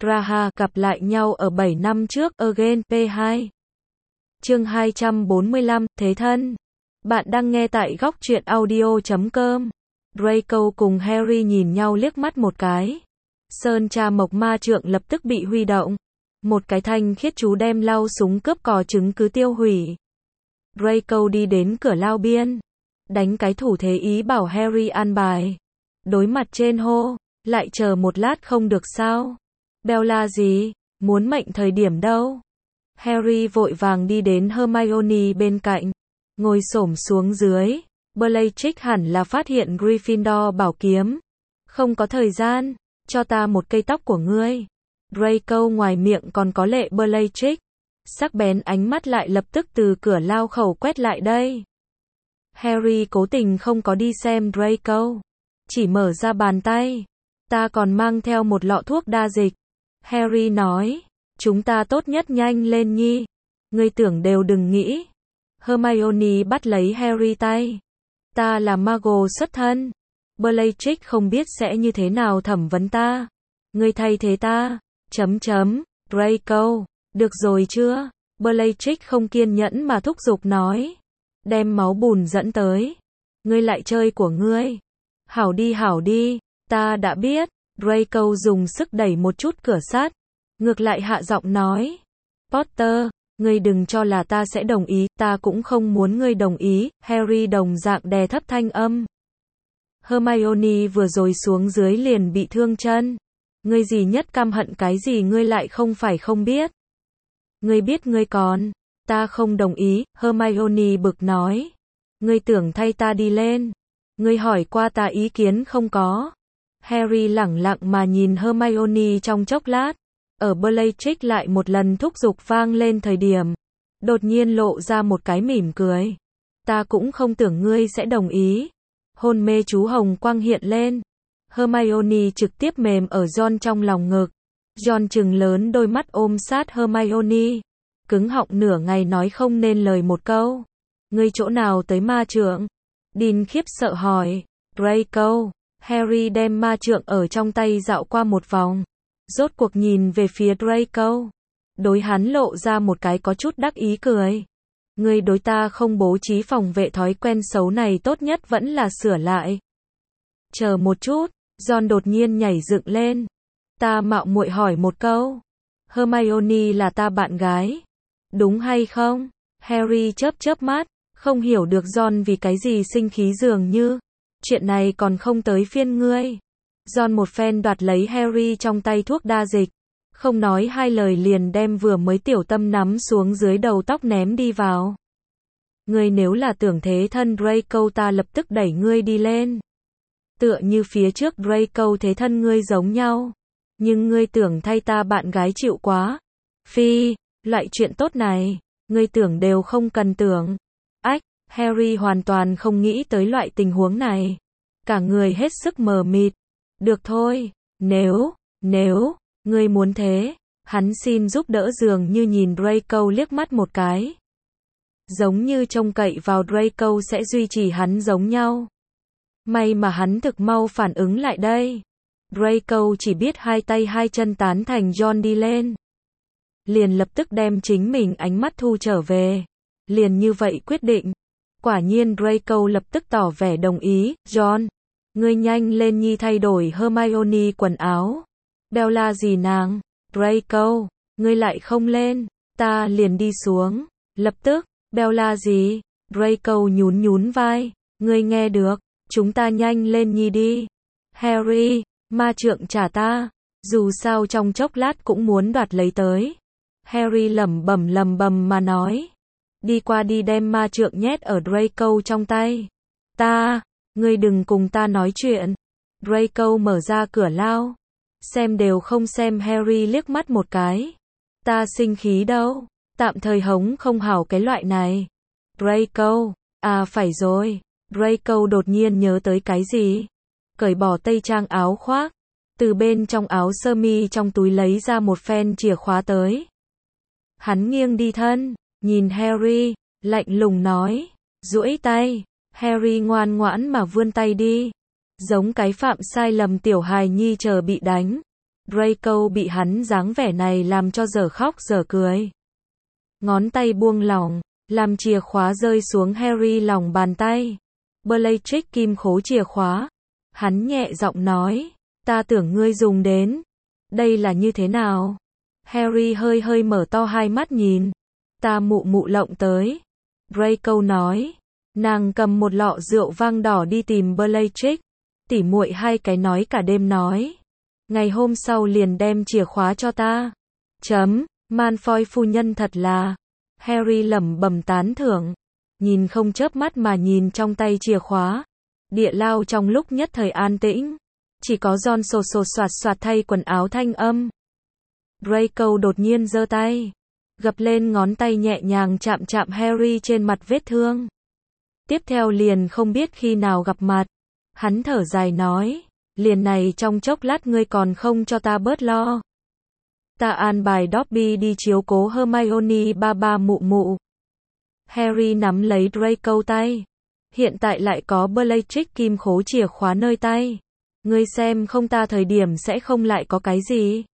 Raha gặp lại nhau ở 7 năm trước, Again P2. Chương 245, Thế thân. Bạn đang nghe tại góc truyện audio.com. Draco cùng Harry nhìn nhau liếc mắt một cái. Sơn tra mộc ma trượng lập tức bị huy động. Một cái thanh khiết chú đem lau súng cướp cò chứng cứ tiêu hủy. Draco đi đến cửa lao biên. Đánh cái thủ thế ý bảo Harry an bài. Đối mặt trên hô. Lại chờ một lát không được sao? Bella gì? Muốn mệnh thời điểm đâu? Harry vội vàng đi đến Hermione bên cạnh. Ngồi xổm xuống dưới. Bellatrix hẳn là phát hiện Gryffindor bảo kiếm. Không có thời gian. Cho ta một cây tóc của ngươi. Draco ngoài miệng còn có lệ Bellatrix. Sắc bén ánh mắt lại lập tức từ cửa lao khẩu quét lại đây. Harry cố tình không có đi xem Draco. Chỉ mở ra bàn tay. Ta còn mang theo một lọ thuốc đa dịch. Harry nói. Chúng ta tốt nhất nhanh lên nhi. Ngươi tưởng đều đừng nghĩ. Hermione bắt lấy Harry tay. Ta là Mago xuất thân. Bellatrix không biết sẽ như thế nào thẩm vấn ta. Ngươi thay thế ta. Draco. Được rồi chưa? Bellatrix không kiên nhẫn mà thúc giục nói. Đem máu bùn dẫn tới. Ngươi lại chơi của ngươi. Hảo đi. Ta đã biết. Draco dùng sức đẩy một chút cửa sắt. Ngược lại hạ giọng nói. Potter, ngươi đừng cho là ta sẽ đồng ý, ta cũng không muốn ngươi đồng ý. Harry đồng dạng đè thấp thanh âm. Hermione vừa rồi xuống dưới liền bị thương chân. Ngươi gì nhất căm hận cái gì ngươi lại không phải không biết. Ngươi biết ngươi còn. Ta không đồng ý, Hermione bực nói. Ngươi tưởng thay ta đi lên. Ngươi hỏi qua ta ý kiến không có. Harry lẳng lặng mà nhìn Hermione trong chốc lát. Ở Bellatrix lại một lần thúc giục vang lên thời điểm. Đột nhiên lộ ra một cái mỉm cười. Ta cũng không tưởng ngươi sẽ đồng ý. Hôn mê chú hồng quang hiện lên. Hermione trực tiếp mềm ở Ron trong lòng ngực. Ron trừng lớn đôi mắt ôm sát Hermione. Cứng họng nửa ngày nói không nên lời một câu. Ngươi chỗ nào tới ma trượng? Dean khiếp sợ hỏi. Draco. Harry đem ma trượng ở trong tay dạo qua một vòng. Rốt cuộc nhìn về phía Draco. Đối hắn lộ ra một cái có chút đắc ý cười. Ngươi đối ta không bố trí phòng vệ thói quen xấu này tốt nhất vẫn là sửa lại. Chờ một chút, Ron đột nhiên nhảy dựng lên. Ta mạo muội hỏi một câu. Hermione là ta bạn gái. Đúng hay không? Harry chớp mắt, không hiểu được Ron vì cái gì sinh khí dường như. Chuyện này còn không tới phiên ngươi. Ron một phen đoạt lấy Harry trong tay thuốc đa dịch. Không nói hai lời liền đem vừa mới tiểu tâm nắm xuống dưới đầu tóc ném đi vào. Ngươi nếu là tưởng thế thân Draco ta lập tức đẩy ngươi đi lên. Tựa như phía trước Draco thế thân ngươi giống nhau. Nhưng ngươi tưởng thay ta bạn gái chịu quá. Phi, loại chuyện tốt này, ngươi tưởng đều không cần tưởng. Ách, Harry hoàn toàn không nghĩ tới loại tình huống này. Cả người hết sức mờ mịt. Được thôi, nếu, ngươi muốn thế, hắn xin giúp đỡ dường như nhìn Draco liếc mắt một cái. Giống như trông cậy vào Draco sẽ duy trì hắn giống nhau. May mà hắn thực mau phản ứng lại đây. Draco chỉ biết hai tay hai chân tán thành John đi lên. Liền lập tức đem chính mình ánh mắt thu trở về. Liền như vậy quyết định. Quả nhiên Draco lập tức tỏ vẻ đồng ý. John, ngươi nhanh lên nhi thay đổi Hermione quần áo. Bella gì nàng? Draco, ngươi lại không lên. Ta liền đi xuống. Lập tức, Bella gì? Draco nhún vai. Ngươi nghe được. Chúng ta nhanh lên nhi đi. Harry, ma trượng trả ta. Dù sao trong chốc lát cũng muốn đoạt lấy tới. Harry lẩm bẩm mà nói. Đi qua đi đem ma trượng nhét ở Draco trong tay. Ngươi đừng cùng ta nói chuyện. Draco mở ra cửa lao. Xem đều không xem Harry liếc mắt một cái. Ta sinh khí đâu. Tạm thời hống không hảo cái loại này. Draco, phải rồi. Draco đột nhiên nhớ tới cái gì. Cởi bỏ tây trang áo khoác. Từ bên trong áo sơ mi trong túi lấy ra một phen chìa khóa tới. Hắn nghiêng đi thân. Nhìn Harry, lạnh lùng nói. Duỗi tay. Harry ngoan ngoãn mà vươn tay đi. Giống cái phạm sai lầm tiểu hài nhi chờ bị đánh. Draco bị hắn dáng vẻ này làm cho dở khóc dở cười. Ngón tay buông lỏng, làm chìa khóa rơi xuống Harry lòng bàn tay. Bellatrix kim khố chìa khóa. Hắn nhẹ giọng nói, ta tưởng ngươi dùng đến. Đây là như thế nào? Harry hơi hơi mở to hai mắt nhìn. Ta mụ lộng tới. Draco nói. Nàng cầm một lọ rượu vang đỏ đi tìm Bellatrix. Tỉ muội hai cái nói cả đêm nói. Ngày hôm sau liền đem chìa khóa cho ta. Malfoy phu nhân thật là. Harry lẩm bẩm tán thưởng. Nhìn không chớp mắt mà nhìn trong tay chìa khóa. Địa lao trong lúc nhất thời an tĩnh. Chỉ có Ron sột soạt soạt thay quần áo thanh âm. Draco đột nhiên giơ tay. Gập lên ngón tay nhẹ nhàng chạm chạm Harry trên mặt vết thương. Tiếp theo liền không biết khi nào gặp mặt. Hắn thở dài nói. Liền này trong chốc lát ngươi còn không cho ta bớt lo. Ta an bài Dobby đi chiếu cố Hermione ba mụ. Harry nắm lấy Draco tay. Hiện tại lại có Bellatrix kim khố chìa khóa nơi tay. Ngươi xem không ta thời điểm sẽ không lại có cái gì.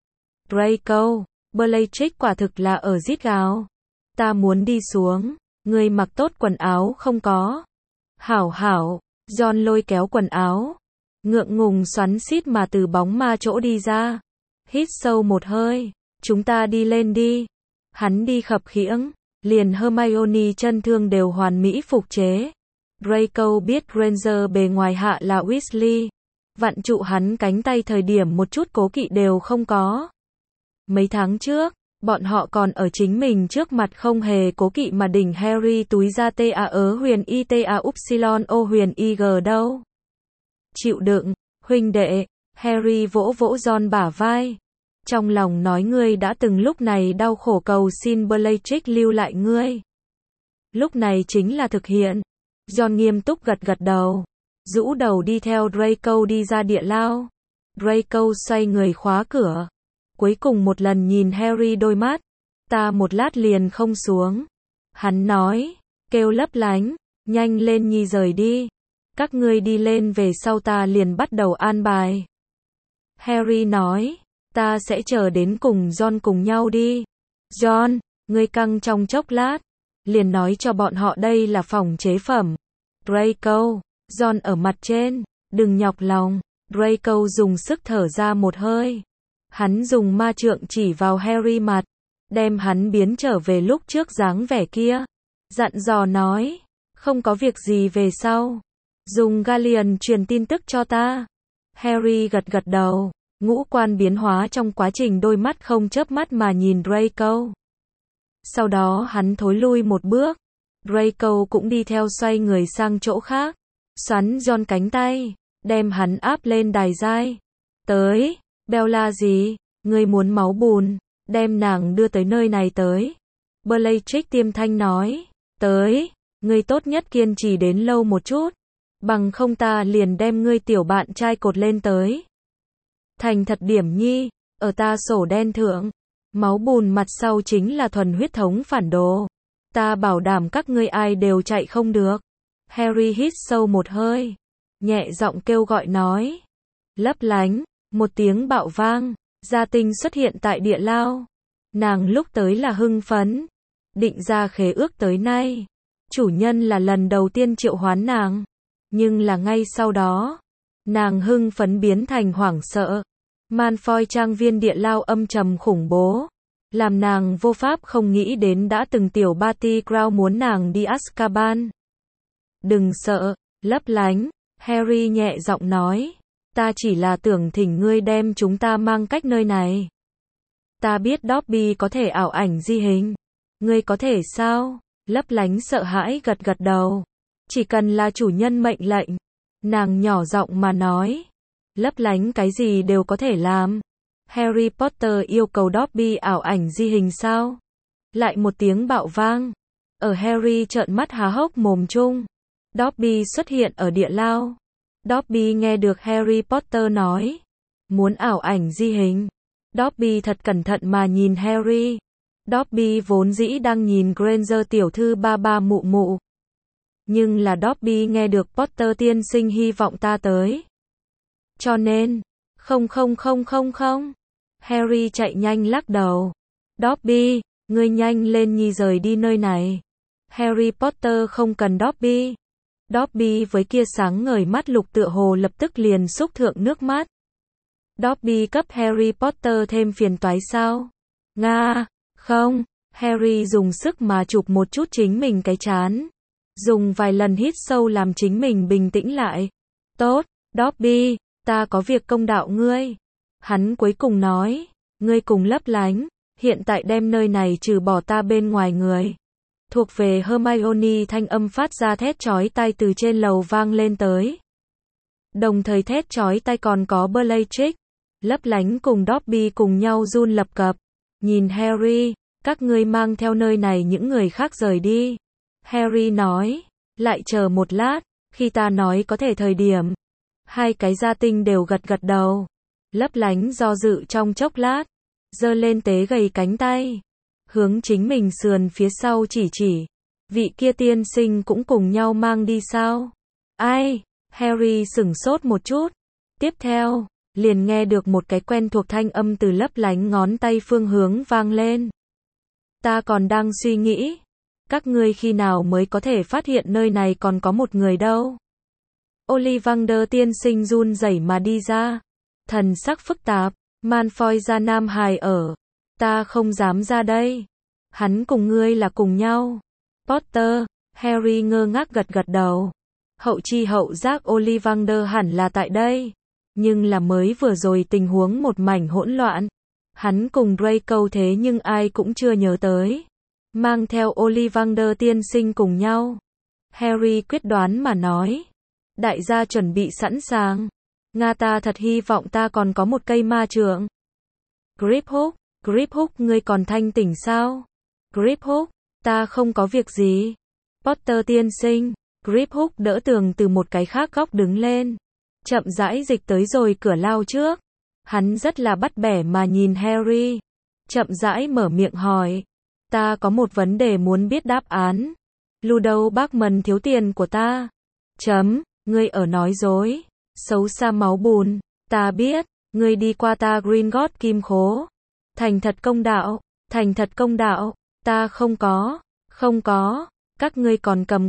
Draco, Bellatrix quả thực là ở rít gào. Ta muốn đi xuống. Ngươi mặc tốt quần áo không có. Hảo. Ron lôi kéo quần áo. Ngượng ngùng xoắn xít mà từ bóng ma chỗ đi ra. Hít sâu một hơi. Chúng ta đi lên đi. Hắn đi khập khiễng. Liền Hermione chân thương đều hoàn mỹ phục chế. Draco biết Granger bề ngoài hạ là Weasley. Vặn trụ hắn cánh tay thời điểm một chút cố kỵ đều không có. Mấy tháng trước, bọn họ còn ở chính mình trước mặt không hề cố kỵ mà đỉnh Harry túi ra ta huyền i ta upsilon o huyền ig đâu. Chịu đựng, huynh đệ. Harry vỗ Ron bả vai. Trong lòng nói ngươi đã từng lúc này đau khổ cầu xin Bellatrix lưu lại ngươi. Lúc này chính là thực hiện. Ron nghiêm túc gật đầu. Rũ đầu đi theo Draco đi ra địa lao. Draco xoay người khóa cửa. Cuối cùng một lần nhìn Harry đôi mắt. Ta một lát liền không xuống. Hắn nói. Kêu lấp lánh. Nhanh lên nhi rời đi. Các ngươi đi lên về sau ta liền bắt đầu an bài. Harry nói. Ta sẽ chờ đến cùng Ron cùng nhau đi. Ron, ngươi căng trong chốc lát. Liền nói cho bọn họ đây là phòng chế phẩm. Draco, Ron ở mặt trên. Đừng nhọc lòng. Draco dùng sức thở ra một hơi. Hắn dùng ma trượng chỉ vào Harry mặt. Đem hắn biến trở về lúc trước dáng vẻ kia. Dặn dò nói. Không có việc gì về sau. Dùng Galleon truyền tin tức cho ta. Harry gật đầu. Ngũ quan biến hóa trong quá trình đôi mắt không chớp mắt mà nhìn Draco. Sau đó hắn thối lui một bước. Draco cũng đi theo xoay người sang chỗ khác. Xoắn Ron cánh tay. Đem hắn áp lên đài giai. Tới. Bella gì? Ngươi muốn máu bùn. Đem nàng đưa tới nơi này tới. Bellatrix tiêm thanh nói. Tới. Ngươi tốt nhất kiên trì đến lâu một chút. Bằng không ta liền đem ngươi tiểu bạn trai cột lên tới. Thành thật điểm nhi. Ở ta sổ đen thượng. Máu bùn mặt sau chính là thuần huyết thống phản đồ. Ta bảo đảm các ngươi ai đều chạy không được. Harry hít sâu một hơi. Nhẹ giọng kêu gọi nói. Lấp lánh. Một tiếng bạo vang. Gia Tinh xuất hiện tại địa lao. Nàng lúc tới là hưng phấn. Định ra khế ước tới nay. Chủ nhân là lần đầu tiên triệu hoán nàng. Nhưng là ngay sau đó. Nàng hưng phấn biến thành hoảng sợ. Malfoy trang viên địa lao âm trầm khủng bố. Làm nàng vô pháp không nghĩ đến đã từng tiểu Barty Crouch muốn nàng đi Azkaban. Đừng sợ, lấp lánh. Harry nhẹ giọng nói. Ta chỉ là tưởng thỉnh ngươi đem chúng ta mang cách nơi này. Ta biết Dobby có thể ảo ảnh di hình. Ngươi có thể sao? Lấp lánh sợ hãi gật đầu. Chỉ cần là chủ nhân mệnh lệnh. Nàng nhỏ giọng mà nói. Lấp lánh cái gì đều có thể làm. Harry Potter yêu cầu Dobby ảo ảnh di hình sao? Lại một tiếng bạo vang. Ở Harry trợn mắt há hốc mồm chung. Dobby xuất hiện ở địa lao. Dobby nghe được Harry Potter nói. Muốn ảo ảnh di hình. Dobby thật cẩn thận mà nhìn Harry. Dobby vốn dĩ đang nhìn Granger tiểu thư ba mụ. Nhưng là Dobby nghe được Potter tiên sinh hy vọng ta tới. Cho nên, không. Harry chạy nhanh lắc đầu. Dobby, ngươi nhanh lên nhi rời đi nơi này. Harry Potter không cần Dobby. Dobby với kia sáng ngời mắt lục tựa hồ lập tức liền xúc thượng nước mắt. Dobby cấp Harry Potter thêm phiền toái sao? Nga, không. Harry dùng sức mà chụp một chút chính mình cái trán. Dùng vài lần hít sâu làm chính mình bình tĩnh lại. Tốt, Dobby, ta có việc công đạo ngươi. Hắn cuối cùng nói, ngươi cùng Lấp Lánh, hiện tại đem nơi này trừ bỏ ta bên ngoài người. Thuộc về Hermione thanh âm phát ra thét chói tai từ trên lầu vang lên tới. Đồng thời thét chói tai còn có Bellatrix, Lấp Lánh cùng Dobby cùng nhau run lập cập. Nhìn Harry, các ngươi mang theo nơi này những người khác rời đi. Harry nói, lại chờ một lát, khi ta nói có thể thời điểm. Hai cái gia tinh đều gật gật đầu. Lấp Lánh do dự trong chốc lát, giơ lên tế gầy cánh tay, hướng chính mình sườn phía sau chỉ. Vị kia tiên sinh cũng cùng nhau mang đi sao? Ai? Harry sửng sốt một chút. Tiếp theo, liền nghe được một cái quen thuộc thanh âm từ Lấp Lánh ngón tay phương hướng vang lên. Ta còn đang suy nghĩ, các ngươi khi nào mới có thể phát hiện nơi này còn có một người đâu? Ollivander tiên sinh run rẩy mà đi ra, thần sắc phức tạp. Malfoy ra Nam Hải ở, ta không dám ra đây. Hắn cùng ngươi là cùng nhau. Potter, Harry ngơ ngác gật gật đầu. Hậu chi hậu giác Ollivander hẳn là tại đây, nhưng là mới vừa rồi tình huống một mảnh hỗn loạn. Hắn cùng Draco thế nhưng ai cũng chưa nhớ tới. Mang theo Ollivander tiên sinh cùng nhau. Harry quyết đoán mà nói. Đại gia chuẩn bị sẵn sàng. Nga, ta thật hy vọng ta còn có một cây ma trượng. Griphook, ngươi còn thanh tỉnh sao? Griphook, ta không có việc gì. Potter tiên sinh, Griphook đỡ tường từ một cái khác góc đứng lên. Chậm rãi dịch tới rồi cửa lao trước. Hắn rất là bắt bẻ mà nhìn Harry. Chậm rãi mở miệng hỏi. Ta có một vấn đề muốn biết đáp án. Ludo Bagman thiếu tiền của ta. Ngươi ở nói dối. Xấu xa máu bùn. Ta biết, ngươi đi qua ta Gringotts kim khố. Thành thật công đạo. Ta không có. Các ngươi còn cầm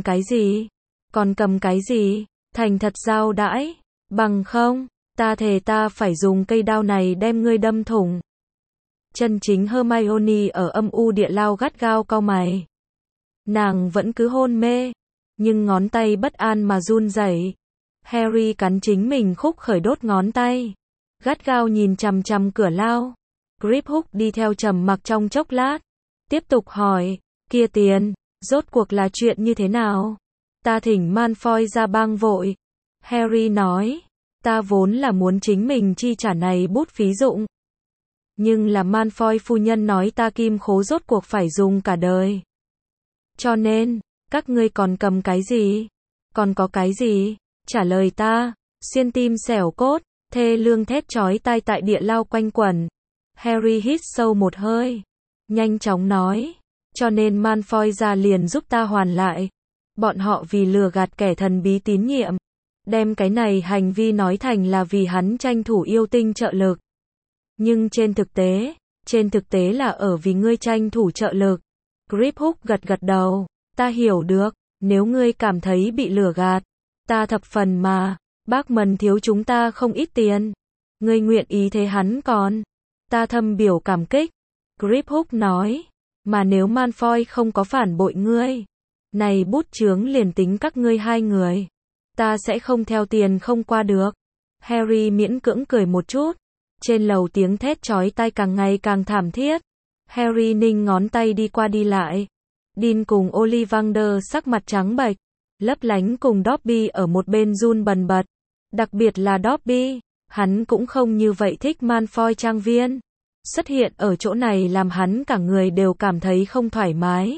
cái gì? Thành thật giao đãi. Bằng không, ta thề ta phải dùng cây đao này đem ngươi đâm thủng. Chân chính Hermione ở âm u địa lao gắt gao cau mày. Nàng vẫn cứ hôn mê, nhưng ngón tay bất an mà run rẩy. Harry cắn chính mình khúc khởi đốt ngón tay, gắt gao nhìn chằm chằm cửa lao. Griphook đi theo trầm mặc trong chốc lát, tiếp tục hỏi, kia tiền, rốt cuộc là chuyện như thế nào? Ta thỉnh Malfoy ra bang vội. Harry nói, ta vốn là muốn chính mình chi trả này bút phí dụng. Nhưng là Malfoy phu nhân nói ta kim khố rốt cuộc phải dùng cả đời. Cho nên, các ngươi còn cầm cái gì? Còn có cái gì? Trả lời ta. Xuyên tim xẻo cốt, thê lương thét chói tai tại địa lao quanh quẩn. Harry hít sâu một hơi, nhanh chóng nói, cho nên Malfoy ra liền giúp ta hoàn lại. Bọn họ vì lừa gạt kẻ thần bí tín nhiệm, đem cái này hành vi nói thành là vì hắn tranh thủ yêu tinh trợ lực. Nhưng trên thực tế là ở vì ngươi tranh thủ trợ lực. Griphook gật gật đầu, ta hiểu được, nếu ngươi cảm thấy bị lừa gạt, ta thập phần mà, Bagman thiếu chúng ta không ít tiền. Ngươi nguyện ý thế hắn còn. Ta thâm biểu cảm kích. Griphook nói, mà nếu Malfoy không có phản bội ngươi, này bút chướng liền tính các ngươi hai người, ta sẽ không theo tiền không qua được. Harry miễn cưỡng cười một chút. Trên lầu tiếng thét chói tai càng ngày càng thảm thiết. Harry ninh ngón tay đi qua đi lại. Dean cùng Ollivander sắc mặt trắng bệch. Lấp Lánh cùng Dobby ở một bên run bần bật. Đặc biệt là Dobby, hắn cũng không như vậy thích Malfoy trang viên. Xuất hiện ở chỗ này làm hắn cả người đều cảm thấy không thoải mái.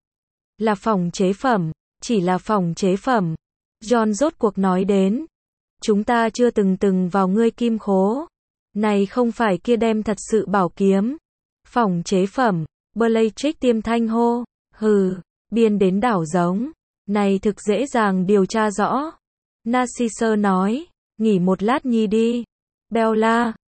Là phòng chế phẩm, chỉ là phòng chế phẩm. John rốt cuộc nói đến. Chúng ta chưa từng vào ngươi kim khố. Này không phải kia đem thật sự bảo kiếm. Phòng chế phẩm, Bellatrix tiêm thanh hô. Hừ, biên đến đảo giống. Này thực dễ dàng điều tra rõ. Narcissa nói, nghỉ một lát nhi đi. Bella,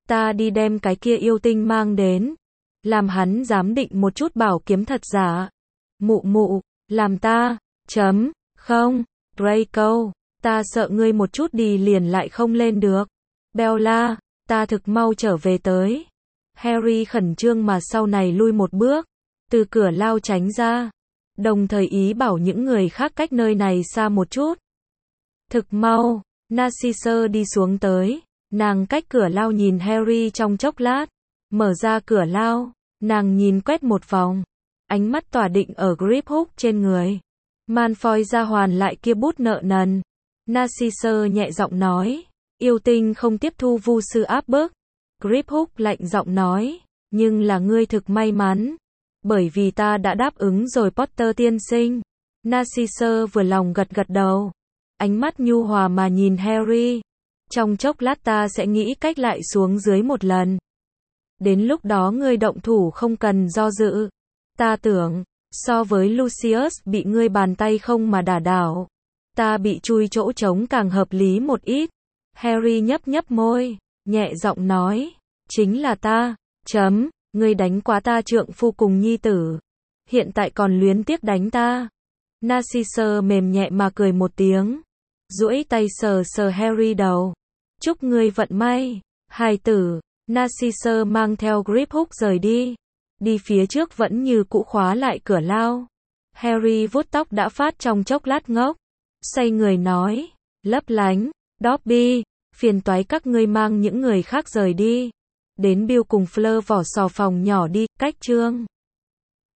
ta đi đem cái kia yêu tinh mang đến, làm hắn giám định một chút bảo kiếm thật giả. Mụ mụ, làm ta, không, Draco, ta sợ ngươi một chút đi liền lại không lên được. Bella, ta thực mau trở về tới. Harry khẩn trương mà sau này lui một bước, từ cửa lao tránh ra, đồng thời ý bảo những người khác cách nơi này xa một chút. Thực mau, Narcissa đi xuống tới, nàng cách cửa lao nhìn Harry trong chốc lát, mở ra cửa lao, nàng nhìn quét một vòng, ánh mắt tỏa định ở Griphook trên người. Malfoy ra hoàn lại kia bút nợ nần. Narcissa nhẹ giọng nói, yêu tinh không tiếp thu vu sư áp bức. Griphook lạnh giọng nói, nhưng là ngươi thực may mắn, bởi vì ta đã đáp ứng rồi Potter tiên sinh. Narcissa vừa lòng gật gật đầu, ánh mắt nhu hòa mà nhìn Harry. Trong chốc lát ta sẽ nghĩ cách lại xuống dưới một lần. Đến lúc đó ngươi động thủ không cần do dự. Ta tưởng, so với Lucius bị ngươi bàn tay không mà đả đảo, ta bị chui chỗ trống càng hợp lý một ít. Harry nhấp nhấp môi, nhẹ giọng nói, chính là ta, ngươi đánh quá ta trượng phu cùng nhi tử, hiện tại còn luyến tiếc đánh ta. Narcissa mềm nhẹ mà cười một tiếng, duỗi tay sờ sờ Harry đầu. Chúc ngươi vận may, hài tử. Narcissa mang theo Griphook rời đi. Đi phía trước vẫn như cũ khóa lại cửa lao. Harry vuốt tóc đã phát trong chốc lát ngốc, xoay người nói, lấp lánh, Dobby, phiền toái các ngươi mang những người khác rời đi. Đến Bill cùng Fleur vỏ sò phòng nhỏ đi, cách chương.